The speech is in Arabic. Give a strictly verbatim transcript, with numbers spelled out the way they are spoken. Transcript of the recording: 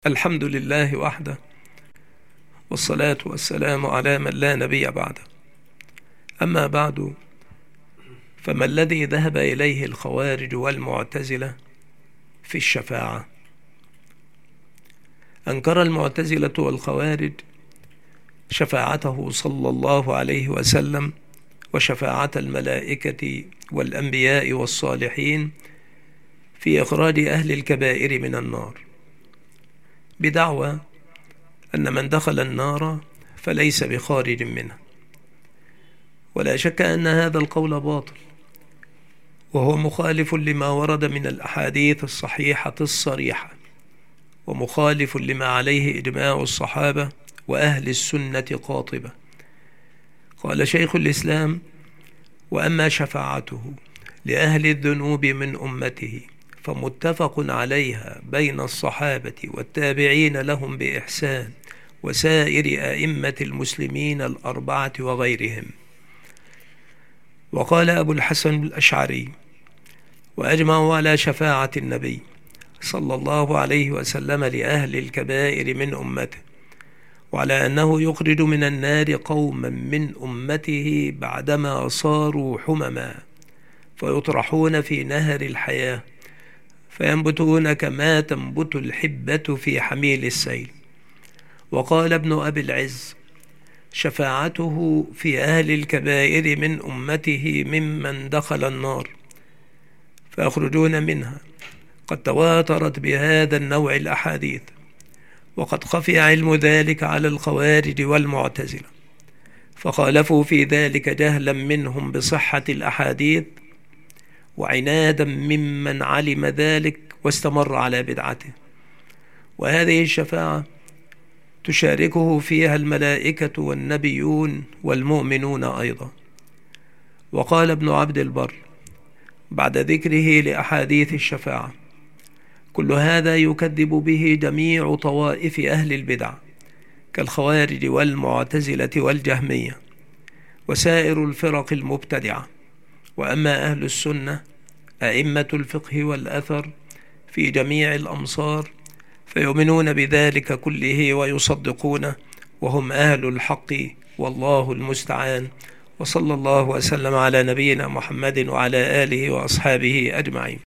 الحمد لله وحده، والصلاة والسلام على من لا نبي بعده. أما بعد، فما الذي ذهب إليه الخوارج والمعتزلة في الشفاعة؟ أنكر المعتزلة والخوارج شفاعته صلى الله عليه وسلم وشفاعة الملائكة والأنبياء والصالحين في إخراج أهل الكبائر من النار، بدعوى أن من دخل النار فليس بخارج منها. ولا شك أن هذا القول باطل، وهو مخالف لما ورد من الأحاديث الصحيحة الصريحة، ومخالف لما عليه إجماع الصحابة وأهل السنة قاطبة. قال شيخ الإسلام: وأما شفاعته لأهل الذنوب من أمته فمتفق عليها بين الصحابة والتابعين لهم بإحسان وسائر أئمة المسلمين الأربعة وغيرهم. وقال أبو الحسن الأشعري: وأجمعوا على شفاعة النبي صلى الله عليه وسلم لأهل الكبائر من أمته، وعلى أنه يخرج من النار قوما من أمته بعدما صاروا حمما فيطرحون في نهر الحياة فينبتون كما تنبت الحبة في حميل السيل. وقال ابن أبي العز: شفاعته في أهل الكبائر من أمته ممن دخل النار فيخرجون منها قد تواترت بهذا النوع الأحاديث، وقد خفي علم ذلك على الخوارج والمعتزلة، فخالفوا في ذلك جهلا منهم بصحة الأحاديث وعنادا ممن علم ذلك واستمر على بدعته. وهذه الشفاعة تشاركه فيها الملائكة والنبيون والمؤمنون أيضا. وقال ابن عبد البر بعد ذكره لأحاديث الشفاعة: كل هذا يكذب به جميع طوائف أهل البدع كالخوارج والمعتزلة والجهمية وسائر الفرق المبتدعة. وأما أهل السنة أئمة الفقه والأثر في جميع الأمصار فيؤمنون بذلك كله ويصدقونه، وهم أهل الحق، والله المستعان. وصلى الله وسلم على نبينا محمد وعلى آله وأصحابه أجمعين.